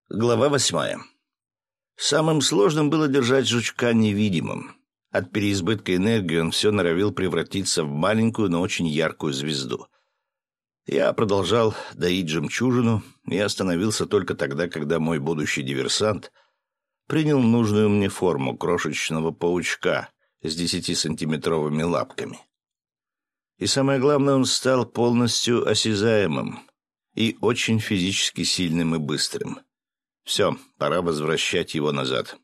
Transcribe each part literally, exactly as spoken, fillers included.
Глава восьмая. Самым сложным было держать жучка невидимым. От переизбытка энергии он все норовил превратиться в маленькую, но очень яркую звезду. Я продолжал доить жемчужину и остановился только тогда, когда мой будущий диверсант принял нужную мне форму крошечного паучка с десятисантиметровыми лапками. И самое главное, он стал полностью осязаемым и очень физически сильным и быстрым. Все, пора возвращать его назад.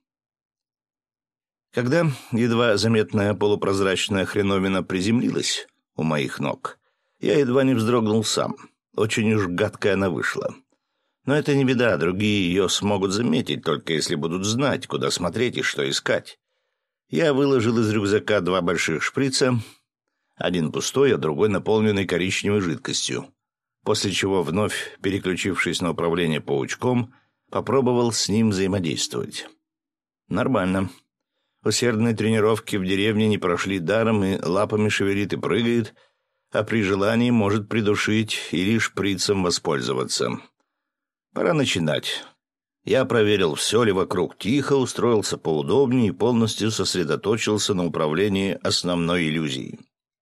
Когда едва заметная полупрозрачная хреновина приземлилась у моих ног, я едва не вздрогнул сам. Очень уж гадкая она вышла. Но это не беда, другие ее смогут заметить, только если будут знать, куда смотреть и что искать. Я выложил из рюкзака два больших шприца, один пустой, а другой наполненный коричневой жидкостью, после чего, вновь переключившись на управление паучком, попробовал с ним взаимодействовать. Нормально. Усердные тренировки в деревне не прошли даром, и лапами шевелит и прыгает, а при желании может придушить или шприцем воспользоваться. Пора начинать. Я проверил, все ли вокруг тихо, устроился поудобнее и полностью сосредоточился на управлении основной иллюзией.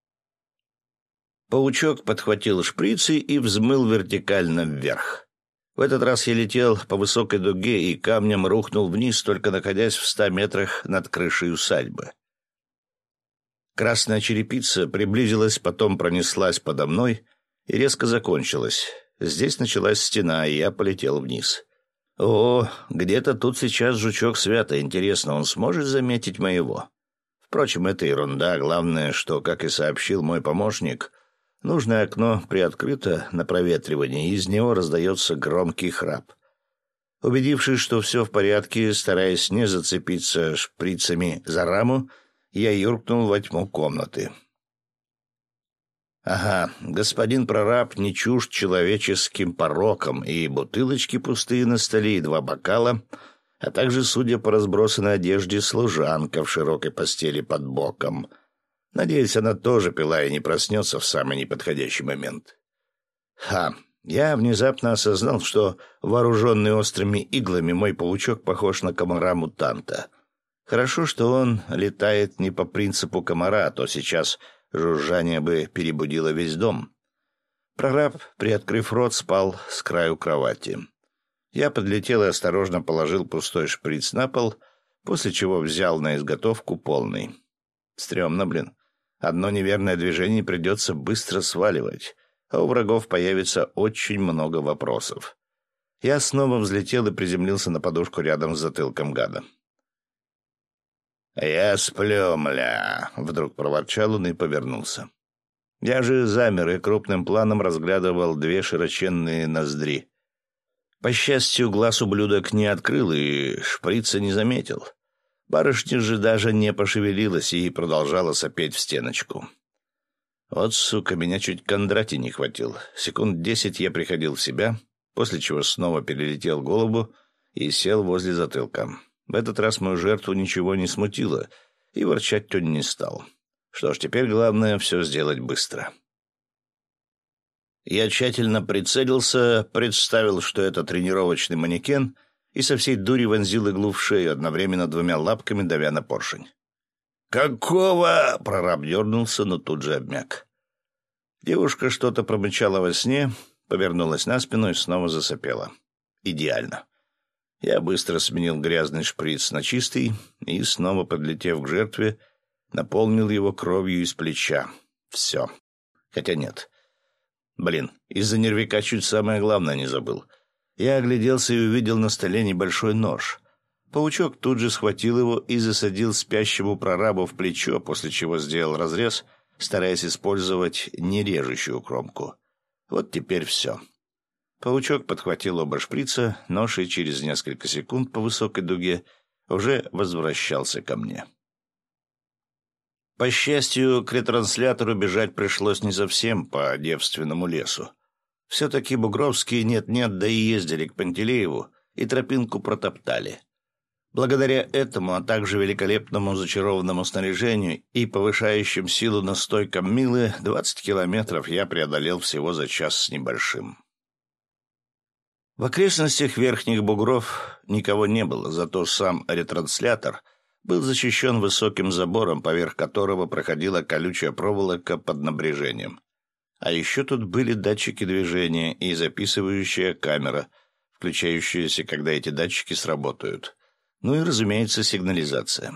Паучок подхватил шприцы и взмыл вертикально вверх. В этот раз я летел по высокой дуге и камнем рухнул вниз, только находясь в ста метрах над крышей усадьбы. Красная черепица приблизилась, потом пронеслась подо мной и резко закончилась. Здесь началась стена, и я полетел вниз. О, где-то тут сейчас жучок свято. Интересно, он сможет заметить моего? Впрочем, это ерунда. Главное, что, как и сообщил мой помощник, нужное окно приоткрыто на проветривание, и из него раздается громкий храп. Убедившись, что все в порядке, стараясь не зацепиться шприцами за раму, я юркнул во тьму комнаты. Ага, господин прораб не чужд человеческим порокам, и бутылочки пустые на столе, и два бокала, а также, судя по разбросанной одежде, служанка в широкой постели под боком. Надеюсь, она тоже пила и не проснется в самый неподходящий момент. Ха! Я внезапно осознал, что, вооруженный острыми иглами, мой паучок похож на комара-мутанта. Хорошо, что он летает не по принципу комара, а то сейчас жужжание бы перебудило весь дом. Прораб, приоткрыв рот, спал с краю кровати. Я подлетел и осторожно положил пустой шприц на пол, после чего взял на изготовку полный. Стремно, блин. Одно неверное движение придется быстро сваливать, а у врагов появится очень много вопросов. Я снова взлетел и приземлился на подушку рядом с затылком гада. «Я сплю, мля!» — вдруг проворчал он и повернулся. Я же замер и крупным планом разглядывал две широченные ноздри. По счастью, глаз ублюдок не открыл и шприца не заметил. Барышня же даже не пошевелилась и продолжала сопеть в стеночку. Вот, сука, меня чуть Кондрати не хватил. Секунд десять я приходил в себя, после чего снова перелетел голову и сел возле затылка. В этот раз мою жертву ничего не смутило, и ворчать он не стал. Что ж, теперь главное все сделать быстро. Я тщательно прицелился, представил, что это тренировочный манекен, и со всей дури вонзил иглу в шею, одновременно двумя лапками давя на поршень. «Какого?» — прораб дернулся, но тут же обмяк. Девушка что-то промычала во сне, повернулась на спину и снова засопела. «Идеально». Я быстро сменил грязный шприц на чистый и, снова подлетев к жертве, наполнил его кровью из плеча. Все. Хотя нет. Блин, из-за нервяка чуть самое главное не забыл. Я огляделся и увидел на столе небольшой нож. Паучок тут же схватил его и засадил спящему прорабу в плечо, после чего сделал разрез, стараясь использовать нережущую кромку. Вот теперь все. Паучок подхватил оба шприца, нож, и через несколько секунд по высокой дуге уже возвращался ко мне. По счастью, к ретранслятору бежать пришлось не совсем по девственному лесу. Все-таки бугровские нет-нет, да и ездили к Пантелееву, и тропинку протоптали. Благодаря этому, а также великолепному зачарованному снаряжению и повышающим силу настойкам Милы, двадцать километров я преодолел всего за час с небольшим. В окрестностях верхних бугров никого не было, зато сам ретранслятор был защищен высоким забором, поверх которого проходила колючая проволока под напряжением. А еще тут были датчики движения и записывающая камера, включающаяся, когда эти датчики сработают. Ну и, разумеется, сигнализация.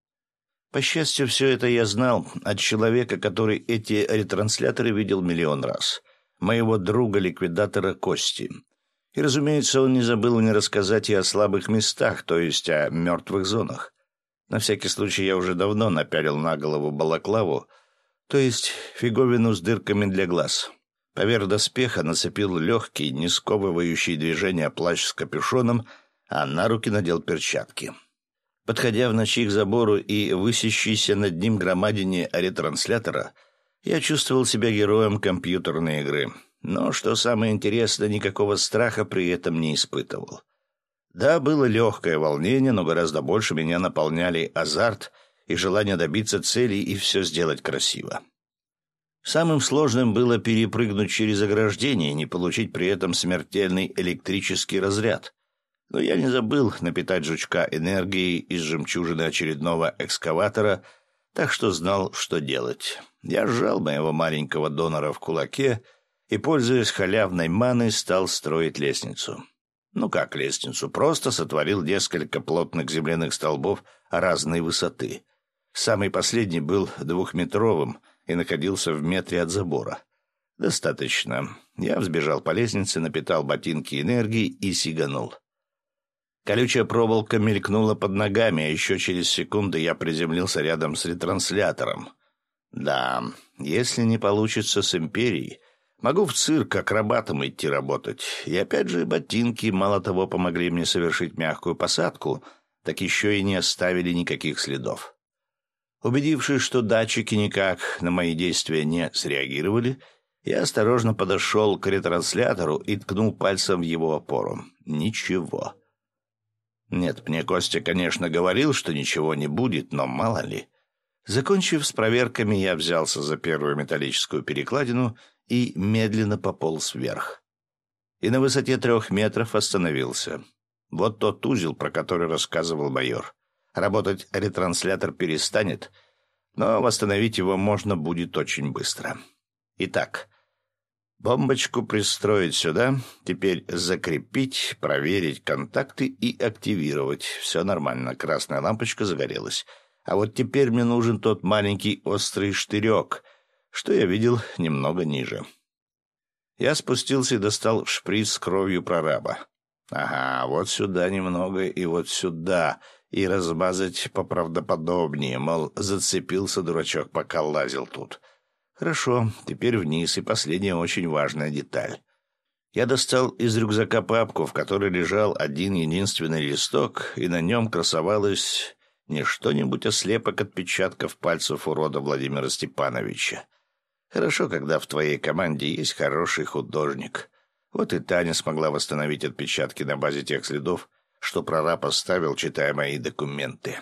По счастью, все это я знал от человека, который эти ретрансляторы видел миллион раз. Моего друга-ликвидатора Кости. И, разумеется, он не забыл мне рассказать и о слабых местах, то есть о мертвых зонах. На всякий случай я уже давно напялил на голову балаклаву, то есть фиговину с дырками для глаз. Поверх доспеха нацепил легкий, не сковывающий движения плащ с капюшоном, а на руки надел перчатки. Подходя в ночи к забору и высящейся над ним громадине ретранслятора, я чувствовал себя героем компьютерной игры. Но, что самое интересное, никакого страха при этом не испытывал. Да, было легкое волнение, но гораздо больше меня наполняли азарт и желание добиться цели и все сделать красиво. Самым сложным было перепрыгнуть через ограждение и не получить при этом смертельный электрический разряд. Но я не забыл напитать жучка энергией из жемчужины очередного экскаватора, так что знал, что делать. Я сжал моего маленького донора в кулаке и, пользуясь халявной маной, стал строить лестницу. Ну как лестницу? Просто сотворил несколько плотных земляных столбов разной высоты. Самый последний был двухметровым и находился в метре от забора. Достаточно. Я взбежал по лестнице, напитал ботинки энергией и сиганул. Колючая проволока мелькнула под ногами, а еще через секунду я приземлился рядом с ретранслятором. Да, если не получится с Империей, могу в цирк акробатом идти работать. И опять же, ботинки мало того помогли мне совершить мягкую посадку, так еще и не оставили никаких следов. Убедившись, что датчики никак на мои действия не среагировали, я осторожно подошел к ретранслятору и ткнул пальцем в его опору. Ничего. Нет, мне Костя, конечно, говорил, что ничего не будет, но мало ли. Закончив с проверками, я взялся за первую металлическую перекладину и медленно пополз вверх. И на высоте трех метров остановился. Вот тот узел, про который рассказывал майор. Работать ретранслятор перестанет, но восстановить его можно будет очень быстро. Итак, бомбочку пристроить сюда, теперь закрепить, проверить контакты и активировать. Все нормально, красная лампочка загорелась. А вот теперь мне нужен тот маленький острый штырек, что я видел немного ниже. Я спустился и достал шприц с кровью прораба. Ага, вот сюда немного и вот сюда, и размазать поправдоподобнее, мол, зацепился дурачок, пока лазил тут. Хорошо, теперь вниз, и последняя очень важная деталь. Я достал из рюкзака папку, в которой лежал один единственный листок, и на нем красовалось не что-нибудь, а слепок отпечатков пальцев урода Владимира Степановича. Хорошо, когда в твоей команде есть хороший художник. Вот и Таня смогла восстановить отпечатки на базе тех следов, что прораб оставил, читая мои документы.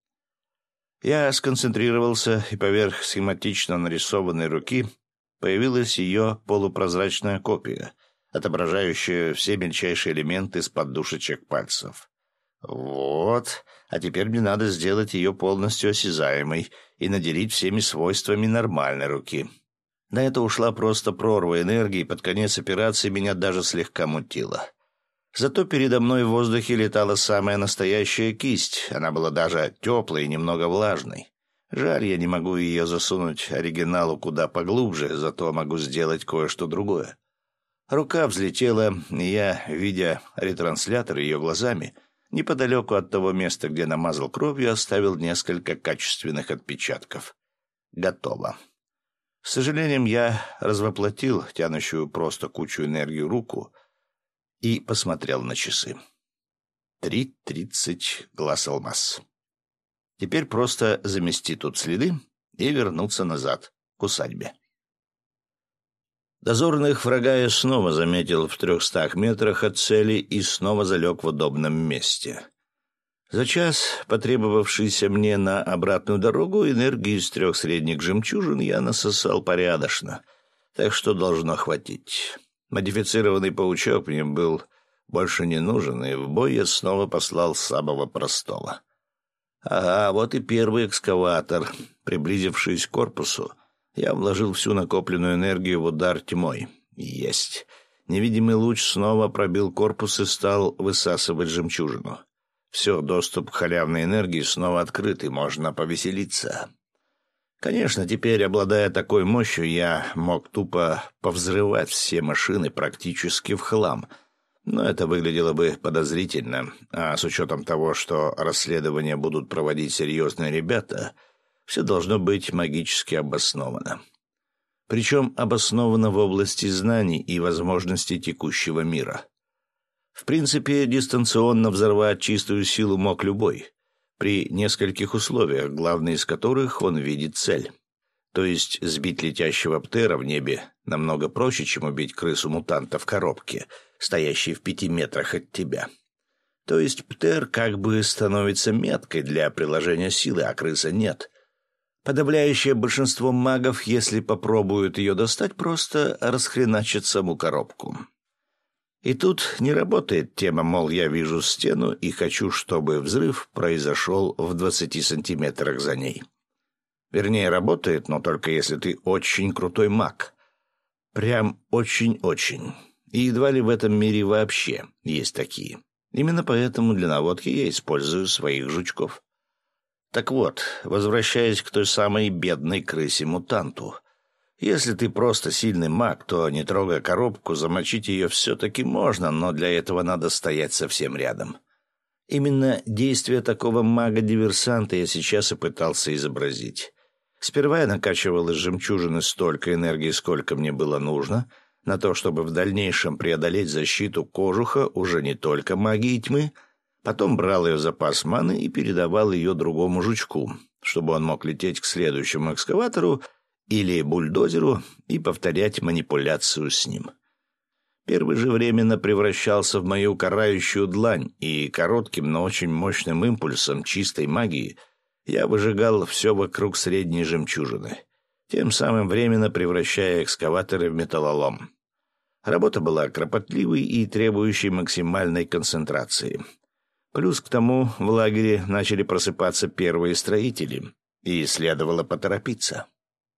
Я сконцентрировался, и поверх схематично нарисованной руки появилась ее полупрозрачная копия, отображающая все мельчайшие элементы с подушечек пальцев. Вот, а теперь мне надо сделать ее полностью осязаемой и наделить всеми свойствами нормальной руки. На это ушла просто прорва энергии, и под конец операции меня даже слегка мутило. Зато передо мной в воздухе летала самая настоящая кисть. Она была даже теплой и немного влажной. Жаль, я не могу ее засунуть оригиналу куда поглубже, зато могу сделать кое-что другое. Рука взлетела, и я, видя ретранслятор ее глазами, неподалеку от того места, где намазал кровью, оставил несколько качественных отпечатков. Готово. С сожалением, я развоплотил тянущую просто кучу энергии руку и посмотрел на часы. Три тридцать, глаз алмаз. Теперь просто замести тут следы и вернуться назад, к усадьбе. Дозорных врага я снова заметил в трехстах метрах от цели и снова залег в удобном месте. За час, потребовавшийся мне на обратную дорогу, энергии из трех средних жемчужин я насосал порядочно, так что должно хватить. Модифицированный паучок мне был больше не нужен, и в бой я снова послал самого простого. Ага, вот и первый экскаватор. Приблизившись к корпусу, я вложил всю накопленную энергию в удар тьмой. Есть. Невидимый луч снова пробил корпус и стал высасывать жемчужину. Все, доступ к халявной энергии снова открыт, и можно повеселиться. Конечно, теперь, обладая такой мощью, я мог тупо повзрывать все машины практически в хлам, но это выглядело бы подозрительно, а с учетом того, что расследования будут проводить серьезные ребята, все должно быть магически обосновано. Причем обосновано в области знаний и возможностей текущего мира. В принципе, дистанционно взорвать чистую силу мог любой, при нескольких условиях, главное из которых он видит цель. То есть сбить летящего птера в небе намного проще, чем убить крысу-мутанта в коробке, стоящей в пяти метрах от тебя. То есть птер как бы становится меткой для приложения силы, а крыса нет. Подавляющее большинство магов, если попробуют ее достать, просто расхреначат саму коробку. И тут не работает тема, мол, я вижу стену и хочу, чтобы взрыв произошел в двадцати сантиметрах за ней. Вернее, работает, но только если ты очень крутой маг. Прям очень-очень. И едва ли в этом мире вообще есть такие. Именно поэтому для наводки я использую своих жучков. Так вот, возвращаясь к той самой бедной крысе-мутанту. Если ты просто сильный маг, то, не трогая коробку, замочить ее все-таки можно, но для этого надо стоять совсем рядом. Именно действие такого мага-диверсанта я сейчас и пытался изобразить. Сперва я накачивал из жемчужины столько энергии, сколько мне было нужно, на то, чтобы в дальнейшем преодолеть защиту кожуха уже не только магии тьмы, потом брал ее запас маны и передавал ее другому жучку, чтобы он мог лететь к следующему экскаватору или бульдозеру и повторять манипуляцию с ним. Первый же временно превращался в мою карающую длань, и коротким, но очень мощным импульсом чистой магии я выжигал все вокруг средней жемчужины, тем самым временно превращая экскаваторы в металлолом. Работа была кропотливой и требующей максимальной концентрации. Плюс к тому в лагере начали просыпаться первые строители, и следовало поторопиться.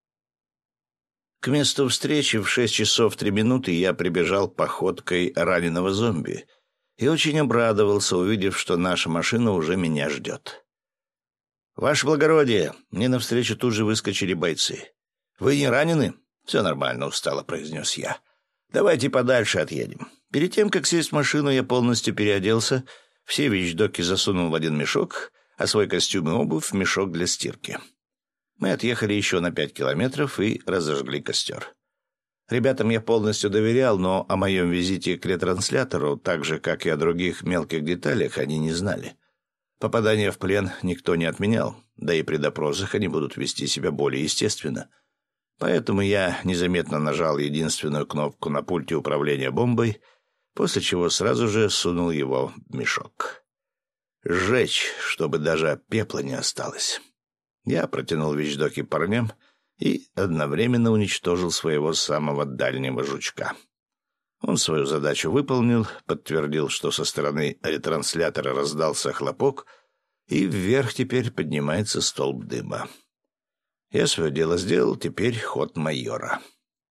К месту встречи в шесть часов три минуты я прибежал походкой раненого зомби и очень обрадовался, увидев, что наша машина уже меня ждет. «Ваше благородие!» — мне навстречу тут же выскочили бойцы. «Вы не ранены?» «Все нормально», — устало произнес я. «Давайте подальше отъедем». Перед тем, как сесть в машину, я полностью переоделся, все вещдоки засунул в один мешок, а свой костюм и обувь в мешок для стирки. Мы отъехали еще на пять километров и разожгли костер. Ребятам я полностью доверял, но о моем визите к ретранслятору, так же, как и о других мелких деталях, они не знали. Попадание в плен никто не отменял, да и при допросах они будут вести себя более естественно. Поэтому я незаметно нажал единственную кнопку на пульте управления бомбой, после чего сразу же сунул его в мешок. Сжечь, чтобы даже пепла не осталось. Я протянул вещдоки парням и одновременно уничтожил своего самого дальнего жучка. Он свою задачу выполнил, подтвердил, что со стороны ретранслятора раздался хлопок, и вверх теперь поднимается столб дыма. Я свое дело сделал, теперь ход майора.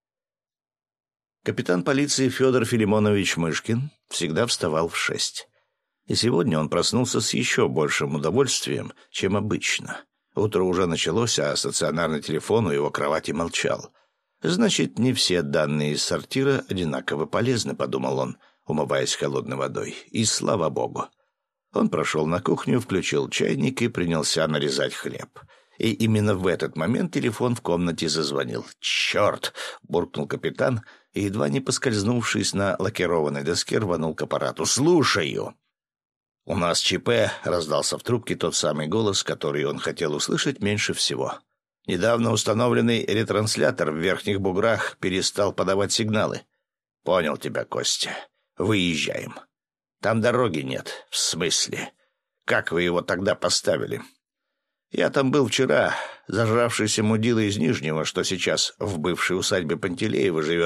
Капитан полиции Федор Филимонович Мышкин всегда вставал в шесть. И сегодня он проснулся с еще большим удовольствием, чем обычно. Утро уже началось, а стационарный телефон у его кровати молчал. «Значит, не все данные из сортира одинаково полезны», — подумал он, умываясь холодной водой. И слава богу. Он прошел на кухню, включил чайник и принялся нарезать хлеб. И именно в этот момент телефон в комнате зазвонил. «Черт!» — буркнул капитан, и, едва не поскользнувшись на лакированной доске, рванул к аппарату. «Слушаю!» «У нас ЧП», — раздался в трубке тот самый голос, который он хотел услышать меньше всего. «Недавно установленный ретранслятор в Верхних Буграх перестал подавать сигналы». «Понял тебя, Костя. Выезжаем». «Там дороги нет». «В смысле? Как вы его тогда поставили?» «Я там был вчера. Зажравшийся мудила из Нижнего, что сейчас в бывшей усадьбе Пантелеева живет,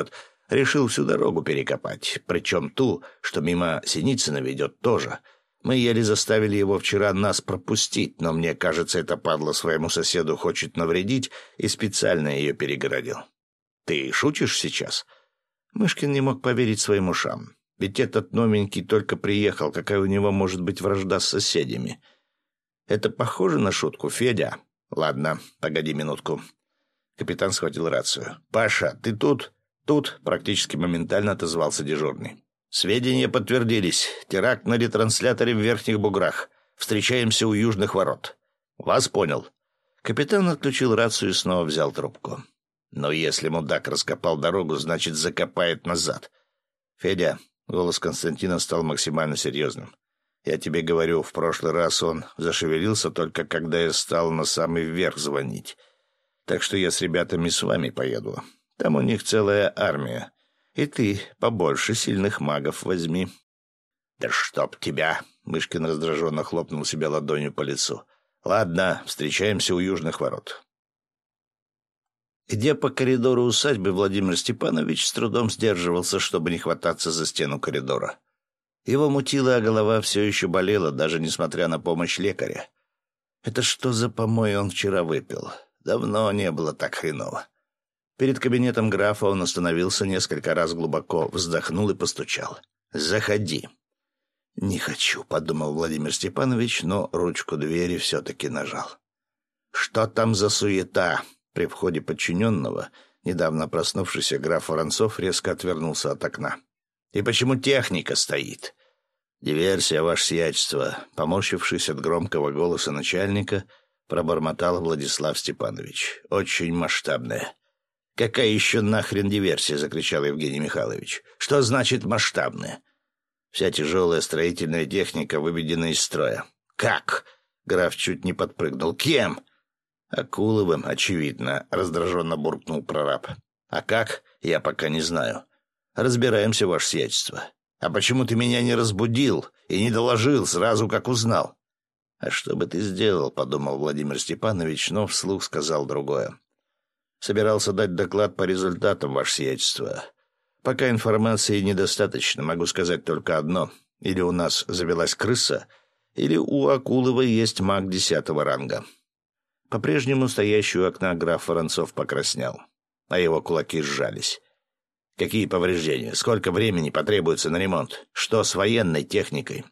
Решил всю дорогу перекопать, причем ту, что мимо Синицына ведет, тоже. Мы еле заставили его вчера нас пропустить, но мне кажется, это падла своему соседу хочет навредить и специально ее перегородил. Ты шутишь сейчас?» Мышкин не мог поверить своим ушам. Ведь этот новенький только приехал, какая у него может быть вражда с соседями? Это похоже на шутку, Федя? Ладно, погоди минутку. Капитан схватил рацию. «Паша, ты тут?» «Тут», — практически моментально отозвался дежурный. «Сведения подтвердились. Теракт на ретрансляторе в Верхних Буграх. Встречаемся у Южных Ворот». «Вас понял». Капитан отключил рацию и снова взял трубку. «Но если мудак раскопал дорогу, значит, закопает назад». «Федя», — голос Константина стал максимально серьезным. «Я тебе говорю, в прошлый раз он зашевелился только когда я стал на самый верх звонить. Так что я с ребятами с вами поеду. Там у них целая армия. И ты побольше сильных магов возьми». «Да чтоб тебя!» — Мышкин раздраженно хлопнул себя ладонью по лицу. «Ладно, встречаемся у Южных Ворот». Идя по коридору усадьбы, Владимир Степанович с трудом сдерживался, чтобы не хвататься за стену коридора. Его мутило, а голова все еще болела, даже несмотря на помощь лекаря. Это что за помой он вчера выпил? Давно не было так хреново. Перед кабинетом графа он остановился несколько раз, глубоко вздохнул и постучал. «Заходи». «Не хочу», — подумал Владимир Степанович, но ручку двери все-таки нажал. «Что там за суета?» При входе подчиненного, недавно проснувшийся граф Воронцов резко отвернулся от окна. «И почему техника стоит?» «Диверсия, ваше сиятельство», — поморщившись от громкого голоса начальника, пробормотал Владислав Степанович. «Очень масштабная». «Какая еще нахрен диверсия?» — закричал Евгений Михайлович. «Что значит масштабная?» «Вся тяжелая строительная техника выведена из строя». «Как?» — граф чуть не подпрыгнул. «Кем?» «Акуловым, очевидно», — раздраженно буркнул прораб. «А как? Я пока не знаю. Разбираемся, ваше сиятельство. А почему ты меня не разбудил и не доложил сразу, как узнал?» «А что бы ты сделал?» — подумал Владимир Степанович, но вслух сказал другое. «Собирался дать доклад по результатам, ваше сиятельство. Пока информации недостаточно, могу сказать только одно. Или у нас завелась крыса, или у Акулова есть маг десятого ранга». По-прежнему стоящий у окна граф Воронцов покраснел, а его кулаки сжались. «Какие повреждения? Сколько времени потребуется на ремонт? Что с военной техникой?»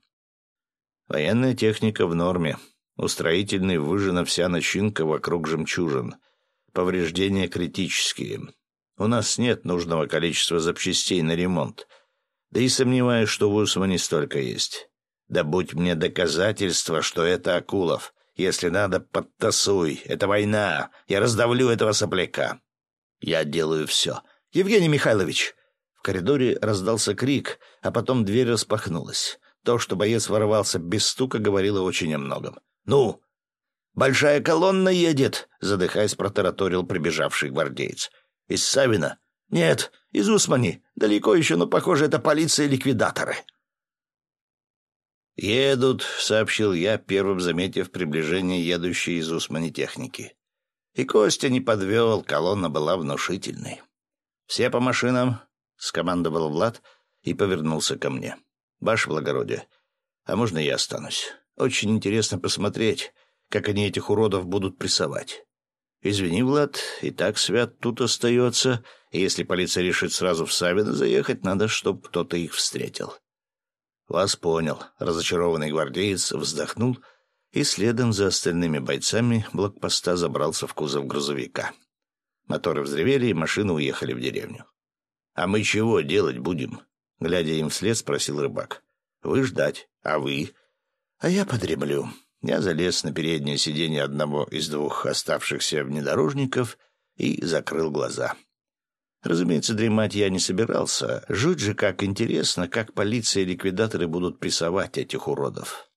«Военная техника в норме. У строительной выжжена вся начинка вокруг жемчужин. Повреждения критические. У нас нет нужного количества запчастей на ремонт. Да и сомневаюсь, что в Усмане столько есть. Да будь мне доказательство, что это Акулов. Если надо, подтасуй. Это война. Я раздавлю этого сопляка. Я делаю все. Евгений Михайлович!» В коридоре раздался крик, а потом дверь распахнулась. То, что боец ворвался без стука, говорило очень о многом. «Ну?» «Большая колонна едет!» — задыхаясь, протараторил прибежавший гвардеец. «Из Савина?» «Нет, из Усмани. Далеко еще, но, похоже, это полиция и ликвидаторы». «Едут», — сообщил я, первым заметив приближение едущей из Усмани техники. И Костя не подвел, колонна была внушительной. «Все по машинам», — скомандовал Влад и повернулся ко мне. «Ваше благородие, а можно я останусь? Очень интересно посмотреть, как они этих уродов будут прессовать». «Извини, Влад, и так Свят тут остается, и если полиция решит сразу в Савино заехать, надо, чтобы кто-то их встретил». «Вас понял», — разочарованный гвардеец вздохнул и следом за остальными бойцами блокпоста забрался в кузов грузовика. Моторы взревели, и машины уехали в деревню. «А мы чего делать будем?» — глядя им вслед, спросил рыбак. «Вы ждать, а вы?» «А я подремлю». Я залез на переднее сиденье одного из двух оставшихся внедорожников и закрыл глаза. Разумеется, дремать я не собирался. Жуть же как интересно, как полиция и ликвидаторы будут прессовать этих уродов.